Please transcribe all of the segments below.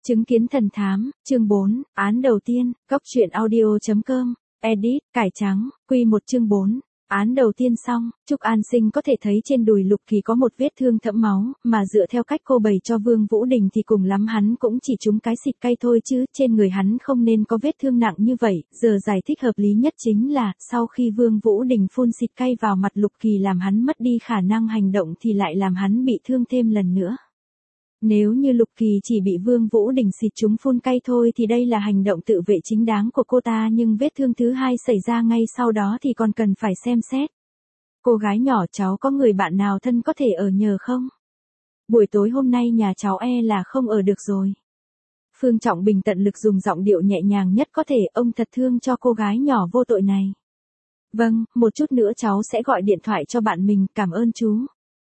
Chứng kiến thần thám, chương 4, án đầu tiên, góc truyện audio.com, edit, cải trắng, quy 1 chương 4. Án đầu tiên xong, Trúc An Sinh có thể thấy trên đùi Lục Kỳ có một vết thương thẫm máu, mà dựa theo cách cô bày cho Vương Vũ Đình thì cùng lắm hắn cũng chỉ trúng cái xịt cay thôi chứ, trên người hắn không nên có vết thương nặng như vậy. Giờ giải thích hợp lý nhất chính là, sau khi Vương Vũ Đình phun xịt cay vào mặt Lục Kỳ làm hắn mất đi khả năng hành động thì lại làm hắn bị thương thêm lần nữa. Nếu như Lục Kỳ chỉ bị Vương Vũ Đình xịt trúng phun cay thôi thì đây là hành động tự vệ chính đáng của cô ta, nhưng vết thương thứ hai xảy ra ngay sau đó thì còn cần phải xem xét. Cô gái nhỏ, cháu có người bạn nào thân có thể ở nhờ không? Buổi tối hôm nay nhà cháu là không ở được rồi. Phương Trọng Bình tận lực dùng giọng điệu nhẹ nhàng nhất có thể, ông thật thương cho cô gái nhỏ vô tội này. Vâng, một chút nữa cháu sẽ gọi điện thoại cho bạn mình, cảm ơn chú.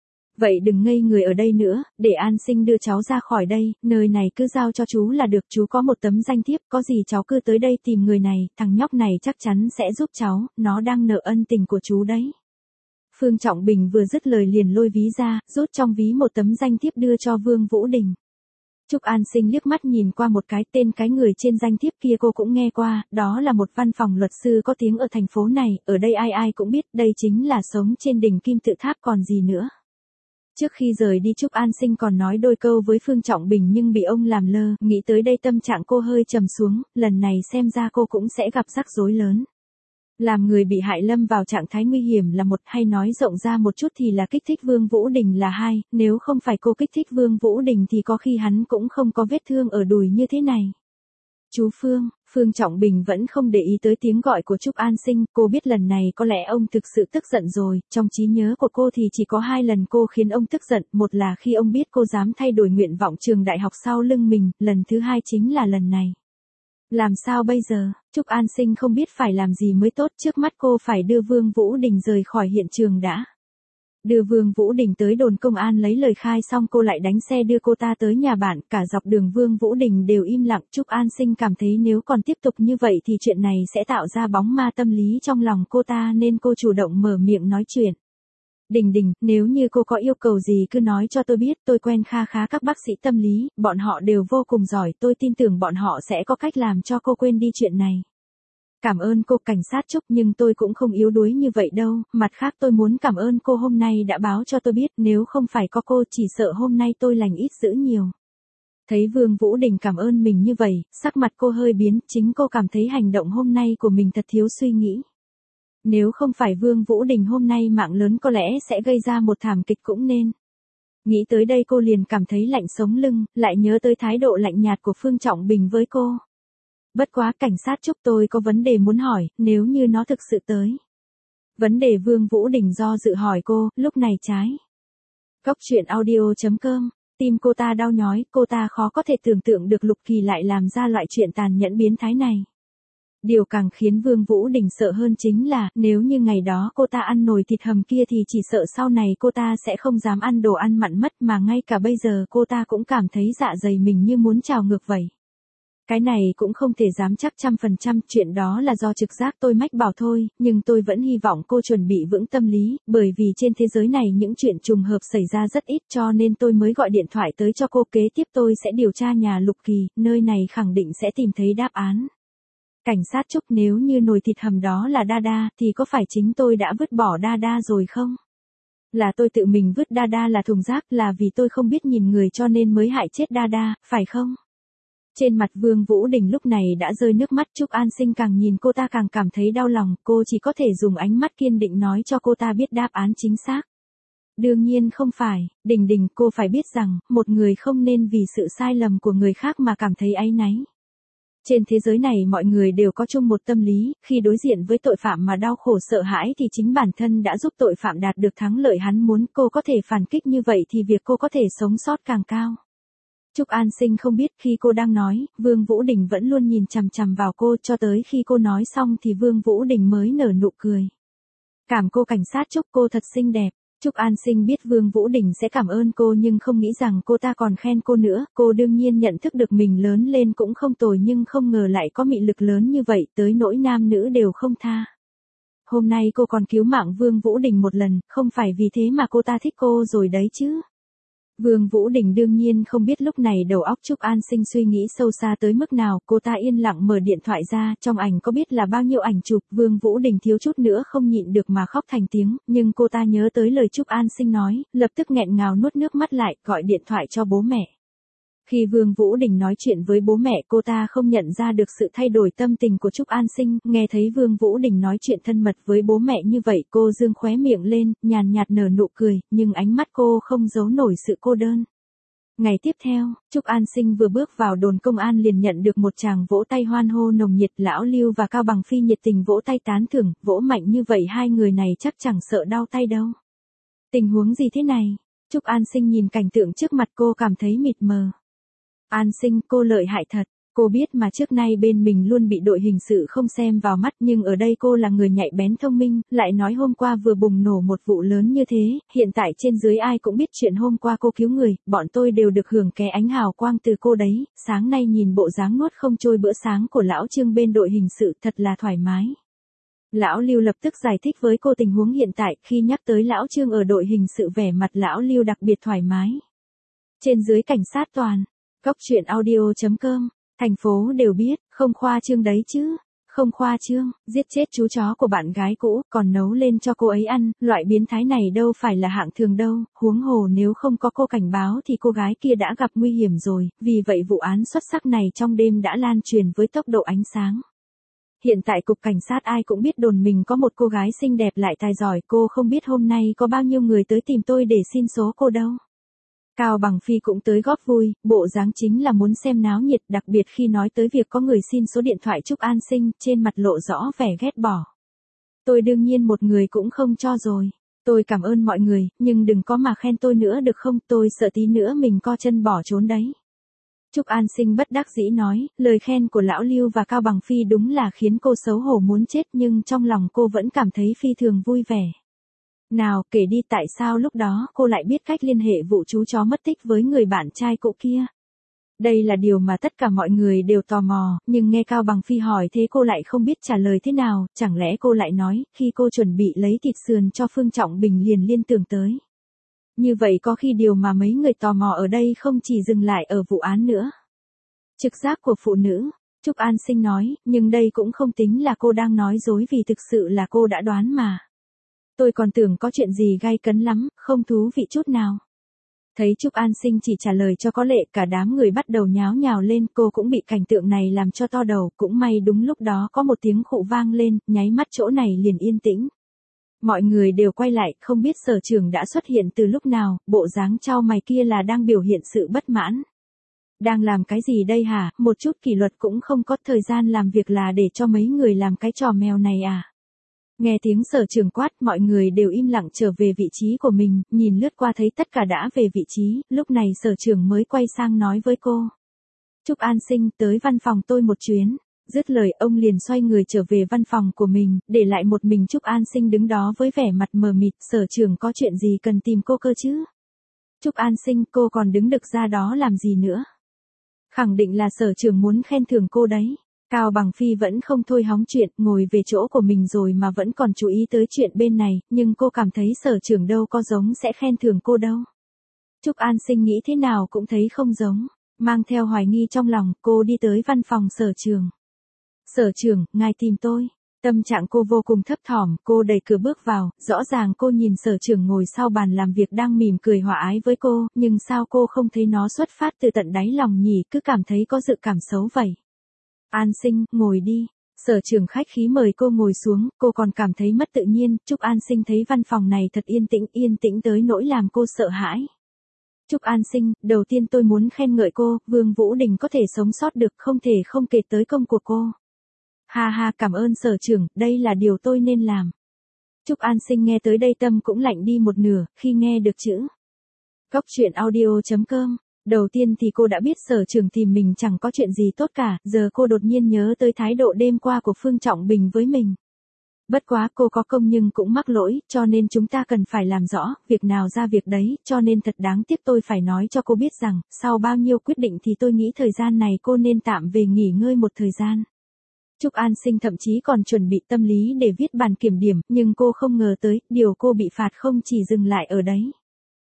Vậy đừng ngây người ở đây nữa, để An Sinh đưa cháu ra khỏi đây, nơi này cứ giao cho chú là được, chú có một tấm danh thiếp, có gì cháu cứ tới đây tìm người này, thằng nhóc này chắc chắn sẽ giúp cháu, nó đang nợ ân tình của chú đấy. Phương Trọng Bình vừa dứt lời liền lôi ví ra, rút trong ví một tấm danh thiếp đưa cho Vương Vũ Đình. Trúc An Sinh liếc mắt nhìn qua một cái, tên cái người trên danh thiếp kia cô cũng nghe qua, đó là một văn phòng luật sư có tiếng ở thành phố này, ở đây ai ai cũng biết, đây chính là sống trên đỉnh kim tự tháp còn gì nữa. Trước khi rời đi Trúc An Sinh còn nói đôi câu với Phương Trọng Bình nhưng bị ông làm lơ, nghĩ tới đây tâm trạng cô hơi trầm xuống, lần này xem ra cô cũng sẽ gặp rắc rối lớn. Làm người bị hại lâm vào trạng thái nguy hiểm là một, hay nói rộng ra một chút thì là kích thích Vương Vũ Đình là hai, nếu không phải cô kích thích Vương Vũ Đình thì có khi hắn cũng không có vết thương ở đùi như thế này. Chú Phương, Phương Trọng Bình vẫn không để ý tới tiếng gọi của Trúc An Sinh, cô biết lần này có lẽ ông thực sự tức giận rồi, trong trí nhớ của cô thì chỉ có 2 lần cô khiến ông tức giận, một là khi ông biết cô dám thay đổi nguyện vọng trường đại học sau lưng mình, lần thứ hai chính là lần này. Làm sao bây giờ, Trúc An Sinh không biết phải làm gì mới tốt, trước mắt cô phải đưa Vương Vũ Đình rời khỏi hiện trường đã. Đưa Vương Vũ Đình tới đồn công an lấy lời khai xong cô lại đánh xe đưa cô ta tới nhà bạn, cả dọc đường Vương Vũ Đình đều im lặng. Trúc An Sinh cảm thấy nếu còn tiếp tục như vậy thì chuyện này sẽ tạo ra bóng ma tâm lý trong lòng cô ta nên cô chủ động mở miệng nói chuyện. Đình Đình, nếu như cô có yêu cầu gì cứ nói cho tôi biết, tôi quen kha khá các bác sĩ tâm lý, bọn họ đều vô cùng giỏi, tôi tin tưởng bọn họ sẽ có cách làm cho cô quên đi chuyện này. Cảm ơn cô cảnh sát Trúc, nhưng tôi cũng không yếu đuối như vậy đâu, mặt khác tôi muốn cảm ơn cô hôm nay đã báo cho tôi biết, nếu không phải có cô chỉ sợ hôm nay tôi lành ít dữ nhiều. Thấy Vương Vũ Đình cảm ơn mình như vậy, sắc mặt cô hơi biến, chính cô cảm thấy hành động hôm nay của mình thật thiếu suy nghĩ. Nếu không phải Vương Vũ Đình hôm nay mạng lớn có lẽ sẽ gây ra một thảm kịch cũng nên. Nghĩ tới đây cô liền cảm thấy lạnh sống lưng, lại nhớ tới thái độ lạnh nhạt của Phương Trọng Bình với cô. Bất quá cảnh sát Trúc, tôi có vấn đề muốn hỏi, nếu như nó thực sự tới. Vấn đề Vương Vũ Đình do dự hỏi cô, lúc này trái. Góc truyện audio.com, tim cô ta đau nhói, cô ta khó có thể tưởng tượng được Lục Kỳ lại làm ra loại chuyện tàn nhẫn biến thái này. Điều càng khiến Vương Vũ Đình sợ hơn chính là, nếu như ngày đó cô ta ăn nồi thịt hầm kia thì chỉ sợ sau này cô ta sẽ không dám ăn đồ ăn mặn mất, mà ngay cả bây giờ cô ta cũng cảm thấy dạ dày mình như muốn trào ngược vậy. Cái này cũng không thể dám chắc 100%, chuyện đó là do trực giác tôi mách bảo thôi, nhưng tôi vẫn hy vọng cô chuẩn bị vững tâm lý, bởi vì trên thế giới này những chuyện trùng hợp xảy ra rất ít cho nên tôi mới gọi điện thoại tới cho cô. Kế tiếp tôi sẽ điều tra nhà Lục Kỳ, nơi này khẳng định sẽ tìm thấy đáp án. Cảnh sát Trúc, nếu như nồi thịt hầm đó là Đa, thì có phải chính tôi đã vứt bỏ Đa rồi không? Là tôi tự mình vứt Đa là thùng rác, là vì tôi không biết nhìn người cho nên mới hại chết Đa, phải không? Trên mặt Vương Vũ Đình lúc này đã rơi nước mắt. Trúc An Sinh càng nhìn cô ta càng cảm thấy đau lòng, cô chỉ có thể dùng ánh mắt kiên định nói cho cô ta biết đáp án chính xác. Đương nhiên không phải, Đình, cô phải biết rằng, một người không nên vì sự sai lầm của người khác mà cảm thấy áy náy. Trên thế giới này mọi người đều có chung một tâm lý, khi đối diện với tội phạm mà đau khổ sợ hãi thì chính bản thân đã giúp tội phạm đạt được thắng lợi hắn muốn, cô có thể phản kích như vậy thì việc cô có thể sống sót càng cao. Trúc An Sinh không biết khi cô đang nói, Vương Vũ Đình vẫn luôn nhìn chằm chằm vào cô, cho tới khi cô nói xong thì Vương Vũ Đình mới nở nụ cười. Cảm cô cảnh sát Trúc, cô thật xinh đẹp. Trúc An Sinh biết Vương Vũ Đình sẽ cảm ơn cô nhưng không nghĩ rằng cô ta còn khen cô nữa, cô đương nhiên nhận thức được mình lớn lên cũng không tồi nhưng không ngờ lại có mị lực lớn như vậy, tới nỗi nam nữ đều không tha. Hôm nay cô còn cứu mạng Vương Vũ Đình một lần, không phải vì thế mà cô ta thích cô rồi đấy chứ. Vương Vũ Đình đương nhiên không biết lúc này đầu óc Trúc An Sinh suy nghĩ sâu xa tới mức nào, cô ta yên lặng mở điện thoại ra, trong ảnh có biết là bao nhiêu ảnh chụp, Vương Vũ Đình thiếu chút nữa không nhịn được mà khóc thành tiếng, nhưng cô ta nhớ tới lời Trúc An Sinh nói, lập tức nghẹn ngào nuốt nước mắt lại, gọi điện thoại cho bố mẹ. Khi Vương Vũ Đình nói chuyện với bố mẹ, cô ta không nhận ra được sự thay đổi tâm tình của Trúc An Sinh, nghe thấy Vương Vũ Đình nói chuyện thân mật với bố mẹ như vậy, cô dương khóe miệng lên, nhàn nhạt nở nụ cười, nhưng ánh mắt cô không giấu nổi sự cô đơn. Ngày tiếp theo, Trúc An Sinh vừa bước vào đồn công an liền nhận được một tràng vỗ tay hoan hô nồng nhiệt, Lão Lưu và Cao Bằng Phi nhiệt tình vỗ tay tán thưởng, vỗ mạnh như vậy hai người này chắc chẳng sợ đau tay đâu. Tình huống gì thế này? Trúc An Sinh nhìn cảnh tượng trước mặt cô cảm thấy mịt mờ. An Sinh, cô lợi hại thật. Cô biết mà trước nay bên mình luôn bị đội hình sự không xem vào mắt, nhưng ở đây cô là người nhạy bén thông minh, lại nói hôm qua vừa bùng nổ một vụ lớn như thế, hiện tại trên dưới ai cũng biết chuyện hôm qua cô cứu người, bọn tôi đều được hưởng cái ánh hào quang từ cô đấy, sáng nay nhìn bộ dáng nuốt không trôi bữa sáng của lão Trương bên đội hình sự thật là thoải mái. Lão Lưu lập tức giải thích với cô tình huống hiện tại, khi nhắc tới lão Trương ở đội hình sự vẻ mặt lão Lưu đặc biệt thoải mái. Trên dưới cảnh sát toàn, Cốc truyện audio.com. Thành phố đều biết, không khoa trương đấy chứ. Không khoa trương, giết chết chú chó của bạn gái cũ, còn nấu lên cho cô ấy ăn, loại biến thái này đâu phải là hạng thường đâu, huống hồ nếu không có cô cảnh báo thì cô gái kia đã gặp nguy hiểm rồi, vì vậy vụ án xuất sắc này trong đêm đã lan truyền với tốc độ ánh sáng. Hiện tại cục cảnh sát ai cũng biết đồn mình có một cô gái xinh đẹp lại tài giỏi, cô không biết hôm nay có bao nhiêu người tới tìm tôi để xin số cô đâu. Cao Bằng Phi cũng tới góp vui, bộ dáng chính là muốn xem náo nhiệt, đặc biệt khi nói tới việc có người xin số điện thoại Trúc An Sinh, trên mặt lộ rõ vẻ ghét bỏ. Tôi đương nhiên một người cũng không cho rồi. Tôi cảm ơn mọi người, nhưng đừng có mà khen tôi nữa được không, tôi sợ tí nữa mình co chân bỏ trốn đấy. Trúc An Sinh bất đắc dĩ nói, lời khen của Lão Lưu và Cao Bằng Phi đúng là khiến cô xấu hổ muốn chết, nhưng trong lòng cô vẫn cảm thấy phi thường vui vẻ. Nào, kể đi, tại sao lúc đó cô lại biết cách liên hệ vụ chú chó mất tích với người bạn trai cũ kia? Đây là điều mà tất cả mọi người đều tò mò, nhưng nghe Cao Bằng Phi hỏi thế cô lại không biết trả lời thế nào, chẳng lẽ cô lại nói, khi cô chuẩn bị lấy thịt sườn cho Phương Trọng Bình liền liên tưởng tới. Như vậy có khi điều mà mấy người tò mò ở đây không chỉ dừng lại ở vụ án nữa. Trực giác của phụ nữ, Trúc An Sinh nói, nhưng đây cũng không tính là cô đang nói dối vì thực sự là cô đã đoán mà. Tôi còn tưởng có chuyện gì gay cấn lắm, không thú vị chút nào. Thấy Trúc An Sinh chỉ trả lời cho có lệ, cả đám người bắt đầu nháo nhào lên, cô cũng bị cảnh tượng này làm cho to đầu, cũng may đúng lúc đó có một tiếng khụ vang lên, nháy mắt chỗ này liền yên tĩnh. Mọi người đều quay lại, không biết sở trưởng đã xuất hiện từ lúc nào, bộ dáng chau mày kia là đang biểu hiện sự bất mãn. Đang làm cái gì đây hả, một chút kỷ luật cũng không có, thời gian làm việc là để cho mấy người làm cái trò mèo này à. Nghe tiếng sở trưởng quát, mọi người đều im lặng trở về vị trí của mình, nhìn lướt qua thấy tất cả đã về vị trí, lúc này sở trưởng mới quay sang nói với cô. Trúc An Sinh, tới văn phòng tôi một chuyến. Dứt lời ông liền xoay người trở về văn phòng của mình, để lại một mình Trúc An Sinh đứng đó với vẻ mặt mờ mịt, sở trưởng có chuyện gì cần tìm cô cơ chứ? Trúc An Sinh, cô còn đứng được ra đó làm gì nữa? Khẳng định là sở trưởng muốn khen thưởng cô đấy. Cao Bằng Phi vẫn không thôi hóng chuyện, ngồi về chỗ của mình rồi mà vẫn còn chú ý tới chuyện bên này, nhưng cô cảm thấy sở trưởng đâu có giống sẽ khen thưởng cô đâu. Trúc An Sinh nghĩ thế nào cũng thấy không giống, mang theo hoài nghi trong lòng, cô đi tới văn phòng sở trưởng. Sở trưởng, ngài tìm tôi. Tâm trạng cô vô cùng thấp thỏm, cô đẩy cửa bước vào, rõ ràng cô nhìn sở trưởng ngồi sau bàn làm việc đang mỉm cười hòa ái với cô, nhưng sao cô không thấy nó xuất phát từ tận đáy lòng nhỉ, cứ cảm thấy có dự cảm xấu vậy. An Sinh, ngồi đi. Sở trưởng khách khí mời cô ngồi xuống, cô còn cảm thấy mất tự nhiên, Trúc An Sinh thấy văn phòng này thật yên tĩnh tới nỗi làm cô sợ hãi. Trúc An Sinh, đầu tiên tôi muốn khen ngợi cô, Vương Vũ Đình có thể sống sót được không thể không kể tới công của cô. Ha ha, cảm ơn sở trưởng, đây là điều tôi nên làm. Trúc An Sinh nghe tới đây tâm cũng lạnh đi một nửa, khi nghe được chữ Cốc truyện audio.com. Đầu tiên thì cô đã biết sở trưởng tìm mình chẳng có chuyện gì tốt cả, giờ cô đột nhiên nhớ tới thái độ đêm qua của Phương Trọng Bình với mình. Bất quá cô có công nhưng cũng mắc lỗi, cho nên chúng ta cần phải làm rõ, việc nào ra việc đấy, cho nên thật đáng tiếc tôi phải nói cho cô biết rằng, sau bao nhiêu quyết định thì tôi nghĩ thời gian này cô nên tạm về nghỉ ngơi một thời gian. Trúc An Sinh thậm chí còn chuẩn bị tâm lý để viết bản kiểm điểm, nhưng cô không ngờ tới, điều cô bị phạt không chỉ dừng lại ở đấy.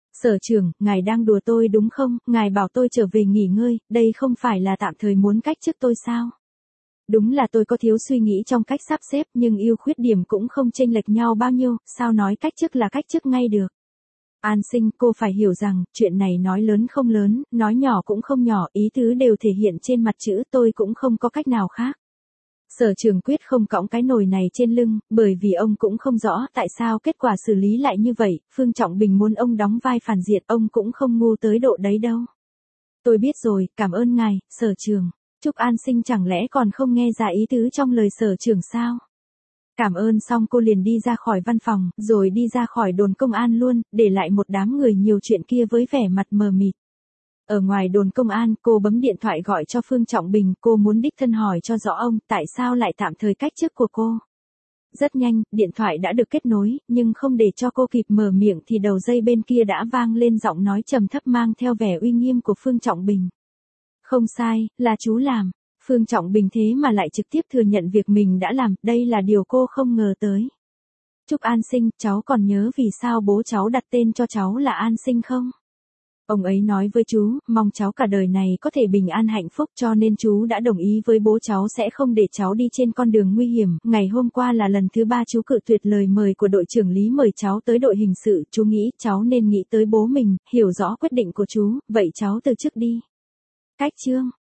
Sở trưởng, ngài đang đùa tôi đúng không, ngài bảo tôi trở về nghỉ ngơi, đây không phải là tạm thời muốn cách chức tôi sao? Đúng là tôi có thiếu suy nghĩ trong cách sắp xếp nhưng ưu khuyết điểm cũng không chênh lệch nhau bao nhiêu, sao nói cách chức là cách chức ngay được. An Sinh, cô phải hiểu rằng, chuyện này nói lớn không lớn, nói nhỏ cũng không nhỏ, ý tứ đều thể hiện trên mặt chữ, tôi cũng không có cách nào khác. Sở trường quyết không cõng cái nồi này trên lưng, bởi vì ông cũng không rõ tại sao kết quả xử lý lại như vậy, Phương Trọng Bình muốn ông đóng vai phản diện, ông cũng không ngu tới độ đấy đâu. Tôi biết rồi, cảm ơn ngài, sở trường. Trúc An Sinh chẳng lẽ còn không nghe ra ý tứ trong lời sở trưởng sao? Cảm ơn xong cô liền đi ra khỏi văn phòng, rồi đi ra khỏi đồn công an luôn, để lại một đám người nhiều chuyện kia với vẻ mặt mờ mịt. Ở ngoài đồn công an, cô bấm điện thoại gọi cho Phương Trọng Bình, cô muốn đích thân hỏi cho rõ ông, tại sao lại tạm thời cách chức của cô. Rất nhanh, điện thoại đã được kết nối, nhưng không để cho cô kịp mở miệng thì đầu dây bên kia đã vang lên giọng nói trầm thấp mang theo vẻ uy nghiêm của Phương Trọng Bình. Không sai, là chú làm. Phương Trọng Bình thế mà lại trực tiếp thừa nhận việc mình đã làm, đây là điều cô không ngờ tới. Trúc An Sinh, cháu còn nhớ vì sao bố cháu đặt tên cho cháu là An Sinh không? Ông ấy nói với chú, mong cháu cả đời này có thể bình an hạnh phúc cho nên chú đã đồng ý với bố cháu sẽ không để cháu đi trên con đường nguy hiểm. Ngày hôm qua là lần thứ 3 chú cự tuyệt lời mời của đội trưởng Lý mời cháu tới đội hình sự. Chú nghĩ cháu nên nghĩ tới bố mình, hiểu rõ quyết định của chú, vậy cháu từ chức đi. Cách chương